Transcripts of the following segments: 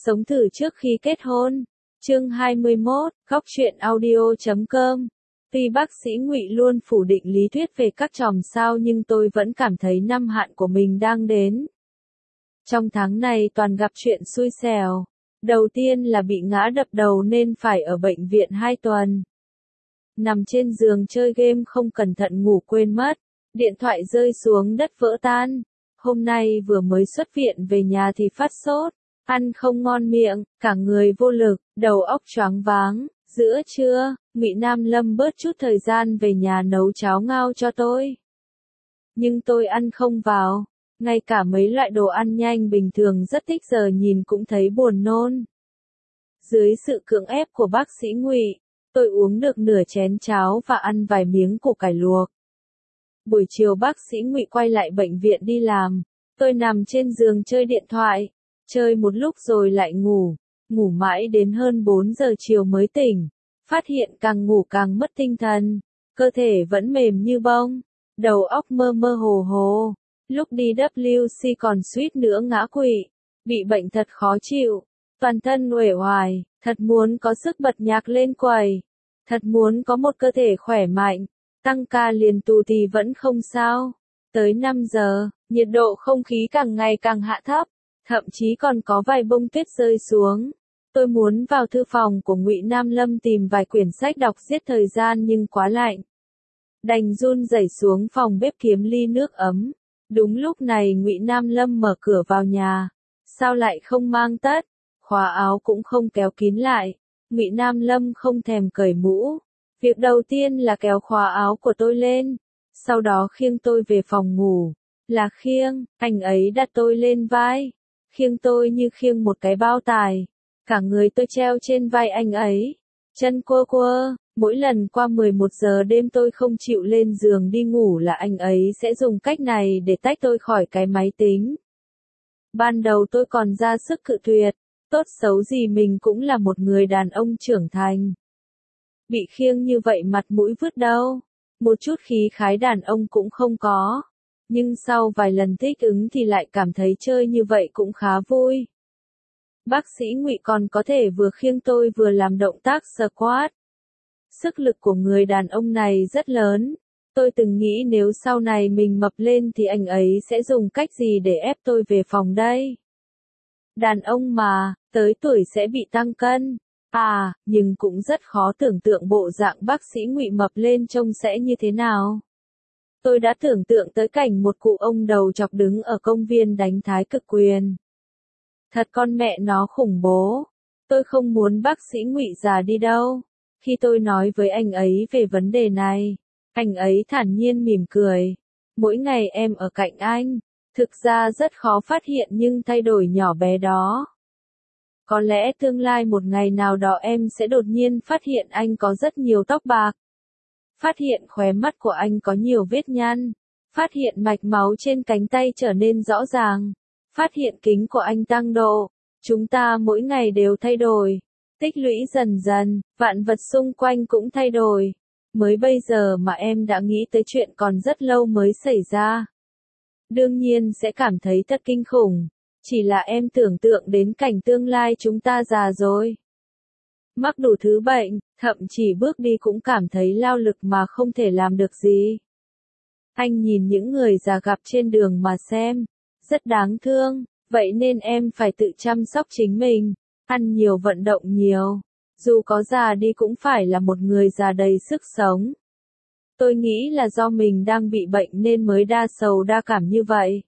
Sống thử trước khi kết hôn. Chương 21, Góc truyện audio.com. Tuy bác sĩ Ngụy luôn phủ định lý thuyết về các chòm sao nhưng tôi vẫn cảm thấy năm hạn của mình đang đến. Trong tháng này toàn gặp chuyện xui xẻo. Đầu tiên là bị ngã đập đầu nên phải ở bệnh viện 2 tuần. Nằm trên giường chơi game không cẩn thận ngủ quên mất. Điện thoại rơi xuống đất vỡ tan. Hôm nay vừa mới xuất viện về nhà thì phát sốt. Ăn không ngon miệng, cả người vô lực, đầu óc choáng váng. Giữa trưa, Ngụy Nam Lâm bớt chút thời gian về nhà nấu cháo ngao cho tôi. Nhưng tôi ăn không vào. Ngay cả mấy loại đồ ăn nhanh bình thường rất thích giờ nhìn cũng thấy buồn nôn. Dưới sự cưỡng ép của bác sĩ Ngụy, tôi uống được nửa chén cháo và ăn vài miếng củ cải luộc. Buổi chiều bác sĩ Ngụy quay lại bệnh viện đi làm. Tôi nằm trên giường chơi điện thoại. Chơi một lúc rồi lại ngủ. Ngủ mãi đến hơn 4 giờ chiều mới tỉnh. Phát hiện càng ngủ càng mất tinh thần. Cơ thể vẫn mềm như bông. Đầu óc mơ mơ hồ hồ. Lúc đi WC còn suýt nữa ngã quỵ. Bị bệnh thật khó chịu. Toàn thân uể oải. Thật muốn có sức bật nhạc lên quầy. Thật muốn có một cơ thể khỏe mạnh. Tăng ca liền tù thì vẫn không sao. Tới 5 giờ, nhiệt độ không khí càng ngày càng hạ thấp. Thậm chí còn có vài bông tuyết rơi xuống. Tôi muốn vào thư phòng của Ngụy Nam Lâm tìm vài quyển sách đọc giết thời gian nhưng quá lạnh. Đành run rẩy xuống phòng bếp kiếm ly nước ấm. Đúng lúc này Ngụy Nam Lâm mở cửa vào nhà. Sao lại không mang tất? Khóa áo cũng không kéo kín lại. Ngụy Nam Lâm không thèm cởi mũ. Việc đầu tiên là kéo khóa áo của tôi lên. Sau đó khiêng tôi về phòng ngủ. Là khiêng, anh ấy đặt tôi lên vai. Khiêng tôi như khiêng một cái bao tải. Cả người tôi treo trên vai anh ấy. Chân quơ quơ, mỗi lần qua 11 giờ đêm tôi không chịu lên giường đi ngủ là anh ấy sẽ dùng cách này để tách tôi khỏi cái máy tính. Ban đầu tôi còn ra sức cự tuyệt. Tốt xấu gì mình cũng là một người đàn ông trưởng thành. Bị khiêng như vậy mặt mũi vứt đâu. Một chút khí khái đàn ông cũng không có. Nhưng sau vài lần thích ứng thì lại cảm thấy chơi như vậy cũng khá vui. Bác sĩ Ngụy còn có thể vừa khiêng tôi vừa làm động tác squat. Sức lực của người đàn ông này rất lớn. Tôi từng nghĩ nếu sau này mình mập lên thì anh ấy sẽ dùng cách gì để ép tôi về phòng đây. Đàn ông mà, tới tuổi sẽ bị tăng cân. À, nhưng cũng rất khó tưởng tượng bộ dạng bác sĩ Ngụy mập lên trông sẽ như thế nào. Tôi đã tưởng tượng tới cảnh một cụ ông đầu chọc đứng ở công viên đánh thái cực quyền. Thật con mẹ nó khủng bố. Tôi không muốn bác sĩ Ngụy già đi đâu. Khi tôi nói với anh ấy về vấn đề này, anh ấy thản nhiên mỉm cười. Mỗi ngày em ở cạnh anh, thực ra rất khó phát hiện nhưng thay đổi nhỏ bé đó. Có lẽ tương lai một ngày nào đó em sẽ đột nhiên phát hiện anh có rất nhiều tóc bạc. Phát hiện khóe mắt của anh có nhiều vết nhăn. Phát hiện mạch máu trên cánh tay trở nên rõ ràng. Phát hiện kính của anh tăng độ. Chúng ta mỗi ngày đều thay đổi. Tích lũy dần dần, vạn vật xung quanh cũng thay đổi. Mới bây giờ mà em đã nghĩ tới chuyện còn rất lâu mới xảy ra. Đương nhiên sẽ cảm thấy thật kinh khủng. Chỉ là em tưởng tượng đến cảnh tương lai chúng ta già rồi. Mắc đủ thứ bệnh, thậm chí bước đi cũng cảm thấy lao lực mà không thể làm được gì. Anh nhìn những người già gặp trên đường mà xem. Rất đáng thương, vậy nên em phải tự chăm sóc chính mình. Ăn nhiều vận động nhiều. Dù có già đi cũng phải là một người già đầy sức sống. Tôi nghĩ là do mình đang bị bệnh nên mới đa sầu đa cảm như vậy.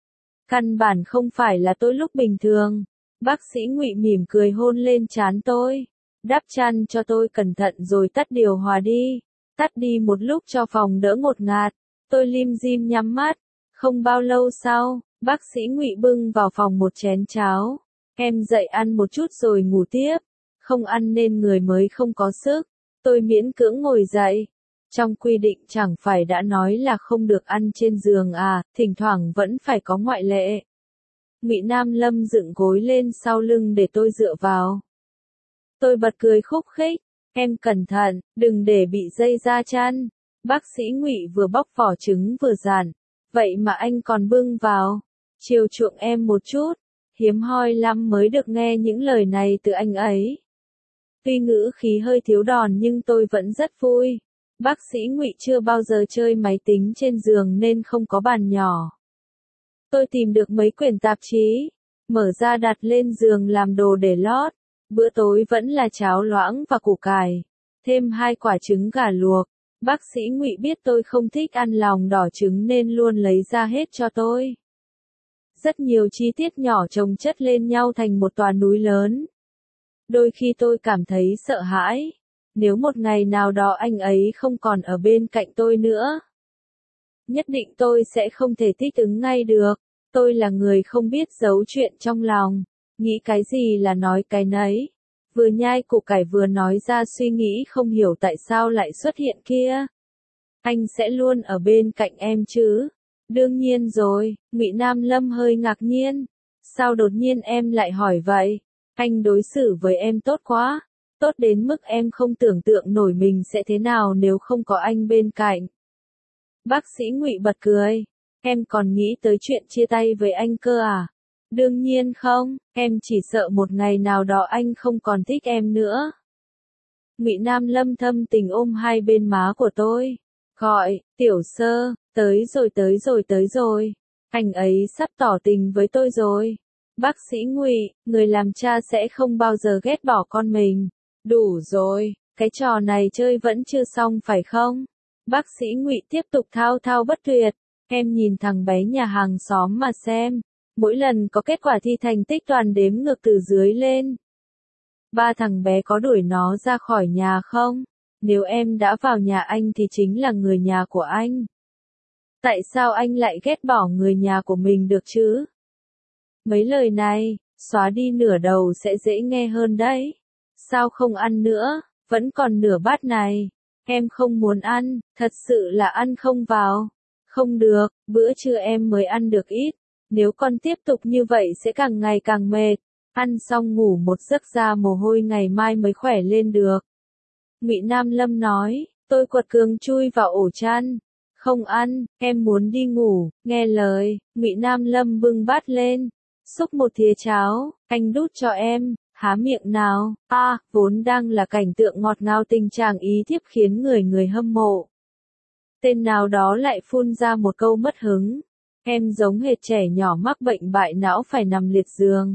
Căn bản không phải là tôi lúc bình thường. Bác sĩ Ngụy mỉm cười hôn lên trán tôi. Đắp chăn cho tôi cẩn thận rồi tắt điều hòa đi. Tắt đi một lúc cho phòng đỡ ngột ngạt. Tôi lim dim nhắm mắt. Không bao lâu sau, bác sĩ Ngụy bưng vào phòng một chén cháo. Em dậy ăn một chút rồi ngủ tiếp. Không ăn nên người mới không có sức. Tôi miễn cưỡng ngồi dậy. Trong quy định chẳng phải đã nói là không được ăn trên giường à, thỉnh thoảng vẫn phải có ngoại lệ. Ngụy Nam Lâm dựng gối lên sau lưng để tôi dựa vào. Tôi bật cười khúc khích. Em cẩn thận, đừng để bị dây ra chăn. Bác sĩ Ngụy vừa bóc vỏ trứng vừa dặn. Vậy mà anh còn bưng vào. Chiều chuộng em một chút. Hiếm hoi lắm mới được nghe những lời này từ anh ấy. Tuy ngữ khí hơi thiếu đòn nhưng tôi vẫn rất vui. Bác sĩ Ngụy chưa bao giờ chơi máy tính trên giường nên không có bàn nhỏ. Tôi tìm được mấy quyển tạp chí, mở ra đặt lên giường làm đồ để lót. Bữa tối vẫn là cháo loãng và củ cải, thêm 2 quả trứng gà luộc. Bác sĩ Ngụy biết tôi không thích ăn lòng đỏ trứng nên luôn lấy ra hết cho tôi. Rất nhiều chi tiết nhỏ chồng chất lên nhau thành một tòa núi lớn. Đôi khi tôi cảm thấy sợ hãi. Nếu một ngày nào đó anh ấy không còn ở bên cạnh tôi nữa, nhất định tôi sẽ không thể thích ứng ngay được. Tôi là người không biết giấu chuyện trong lòng, nghĩ cái gì là nói cái nấy. Vừa nhai củ cải vừa nói ra suy nghĩ không hiểu tại sao lại xuất hiện kia. Anh sẽ luôn ở bên cạnh em chứ? Đương nhiên rồi, Ngụy Nam Lâm hơi ngạc nhiên. Sao đột nhiên em lại hỏi vậy? Anh đối xử với em tốt quá, tốt đến mức em không tưởng tượng nổi mình sẽ thế nào nếu không có anh bên cạnh. Bác sĩ Ngụy bật cười. Em còn nghĩ tới chuyện chia tay với anh cơ à? Đương nhiên không, em chỉ sợ một ngày nào đó anh không còn thích em nữa. Ngụy Nam Lâm thâm tình ôm hai bên má của tôi. Gọi, Tiểu Sơ, tới rồi tới rồi tới rồi. Anh ấy sắp tỏ tình với tôi rồi. Bác sĩ Ngụy, người làm cha sẽ không bao giờ ghét bỏ con mình. Đủ rồi, cái trò này chơi vẫn chưa xong phải không? Bác sĩ Ngụy tiếp tục thao thao bất tuyệt. Em nhìn thằng bé nhà hàng xóm mà xem. Mỗi lần có kết quả thi thành tích toàn đếm ngược từ dưới lên. Ba thằng bé có đuổi nó ra khỏi nhà không? Nếu em đã vào nhà anh thì chính là người nhà của anh. Tại sao anh lại ghét bỏ người nhà của mình được chứ? Mấy lời này, xóa đi nửa đầu sẽ dễ nghe hơn đấy. Sao không ăn nữa, vẫn còn nửa bát này. Em không muốn ăn, thật sự là ăn không vào. Không được, bữa trưa em mới ăn được ít. Nếu con tiếp tục như vậy sẽ càng ngày càng mệt. Ăn xong ngủ một giấc ra mồ hôi ngày mai mới khỏe lên được. Ngụy Nam Lâm nói, tôi quật cường chui vào ổ chăn. Không ăn, em muốn đi ngủ, nghe lời. Ngụy Nam Lâm bưng bát lên, xúc một thìa cháo, anh đút cho em, há miệng nào. Vốn đang là cảnh tượng ngọt ngào tình trạng ý thiếp khiến người hâm mộ. Tên nào đó lại phun ra một câu mất hứng. Em giống hệt trẻ nhỏ mắc bệnh bại não phải nằm liệt giường.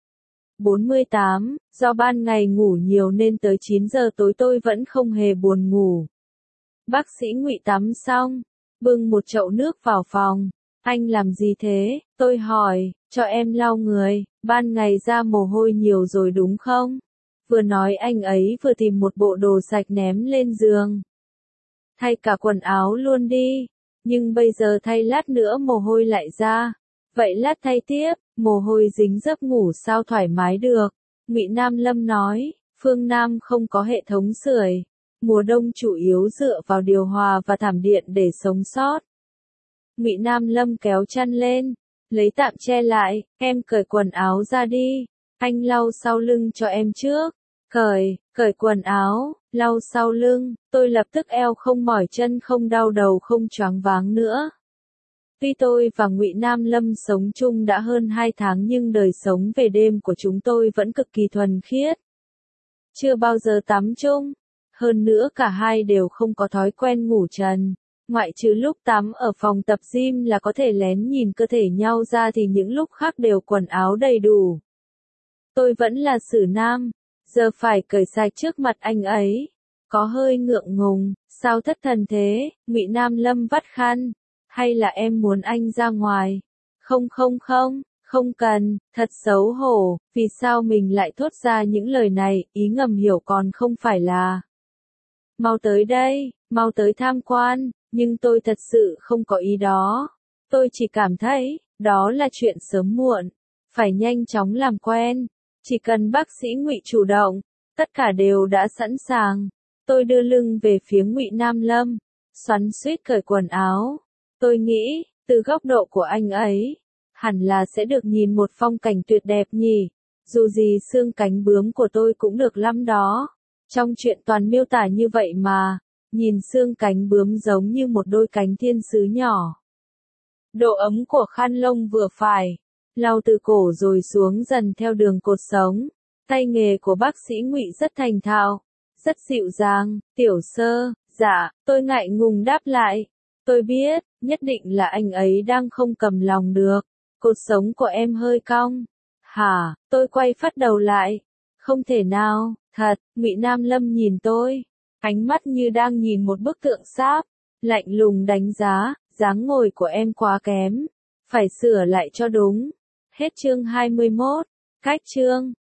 48, do ban ngày ngủ nhiều nên tới 9 giờ tối tôi vẫn không hề buồn ngủ. Bác sĩ Ngụy tắm xong, bưng một chậu nước vào phòng. Anh làm gì thế? Tôi hỏi, cho em lau người, ban ngày ra mồ hôi nhiều rồi đúng không? Vừa nói anh ấy vừa tìm một bộ đồ sạch ném lên giường. Thay cả quần áo luôn đi, nhưng bây giờ thay lát nữa mồ hôi lại ra. Vậy lát thay tiếp, mồ hôi dính giấc ngủ sao thoải mái được. Ngụy Nam Lâm nói, phương Nam không có hệ thống sưởi. Mùa đông chủ yếu dựa vào điều hòa và thảm điện để sống sót. Ngụy Nam Lâm kéo chăn lên, lấy tạm che lại, em cởi quần áo ra đi. Anh lau sau lưng cho em trước. Cởi quần áo, lau sau lưng, tôi lập tức eo không mỏi chân không đau đầu không choáng váng nữa. Tuy tôi và Ngụy Nam Lâm sống chung đã hơn 2 tháng nhưng đời sống về đêm của chúng tôi vẫn cực kỳ thuần khiết. Chưa bao giờ tắm chung. Hơn nữa cả hai đều không có thói quen ngủ trần. Ngoại trừ lúc tắm ở phòng tập gym là có thể lén nhìn cơ thể nhau ra thì những lúc khác đều quần áo đầy đủ. Tôi vẫn là xử nam, giờ phải cởi sạch trước mặt anh ấy. Có hơi ngượng ngùng, sao thất thần thế? Ngụy Nam Lâm vắt khăn. Hay là em muốn anh ra ngoài? Không cần, thật xấu hổ, vì sao mình lại thốt ra những lời này, ý ngầm hiểu còn không phải là. Mau tới đây, mau tới tham quan, nhưng tôi thật sự không có ý đó. Tôi chỉ cảm thấy, đó là chuyện sớm muộn, phải nhanh chóng làm quen. Chỉ cần bác sĩ Ngụy chủ động, tất cả đều đã sẵn sàng. Tôi đưa lưng về phía Ngụy Nam Lâm, xoắn xuýt cởi quần áo. Tôi nghĩ, từ góc độ của anh ấy, hẳn là sẽ được nhìn một phong cảnh tuyệt đẹp nhỉ. Dù gì xương cánh bướm của tôi cũng được lắm đó. Trong chuyện toàn miêu tả như vậy mà, nhìn xương cánh bướm giống như một đôi cánh thiên sứ nhỏ. Độ ấm của khăn lông vừa phải, lau từ cổ rồi xuống dần theo đường cột sống. Tay nghề của bác sĩ Ngụy rất thành thạo, rất dịu dàng. Tiểu Sơ, dạ, tôi ngại ngùng đáp lại. Tôi biết, nhất định là anh ấy đang không cầm lòng được. Cột sống của em hơi cong. Hả, tôi quay phát đầu lại. Không thể nào, thật, Ngụy Nam Lâm nhìn tôi. Ánh mắt như đang nhìn một bức tượng sáp. Lạnh lùng đánh giá, dáng ngồi của em quá kém. Phải sửa lại cho đúng. Hết chương 21. Cách chương.